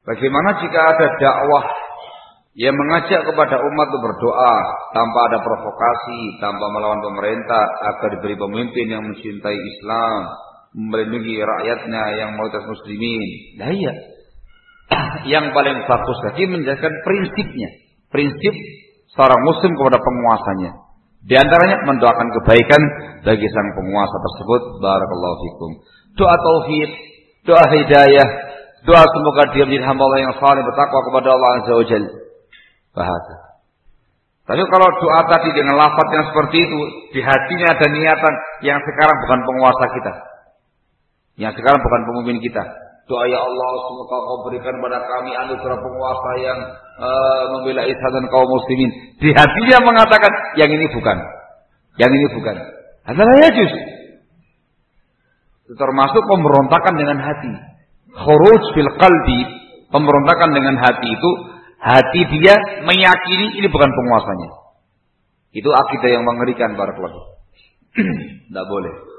Bagaimana jika ada dakwah yang mengajak kepada umat untuk berdoa tanpa ada provokasi, tanpa melawan pemerintah agar diberi pemimpin yang mencintai Islam, melindungi rakyatnya yang mayoritas muslimin. Nah iya. Yang paling bagus lagi menjalankan prinsipnya. Prinsip seorang muslim kepada penguasanya. Di antaranya mendoakan kebaikan bagi sang penguasa tersebut. Barakallahu fikum. Doa taufik, doa hidayah, doa semoga dia menjadi hamba Allah yang saleh bertakwa kepada Allah Azza wa Jalla. Bahasa. Tapi kalau doa tadi dengan lafaz yang seperti itu, di hatinya ada niatan yang sekarang bukan penguasa kita, yang sekarang bukan pemimpin kita. Doa ya Allah, semoga Kau berikan pada kami anugerah penguasa yang membela Islam dan kaum muslimin. Di hatinya mengatakan yang ini bukan, yang ini bukan. Adalah ya justru. Itu termasuk pemberontakan dengan hati. Khuruj fil qalbi, pemberontakan dengan hati itu. Hati dia meyakini ini bukan penguasanya. Itu akidah yang mengerikan barakallahu. Tidak boleh.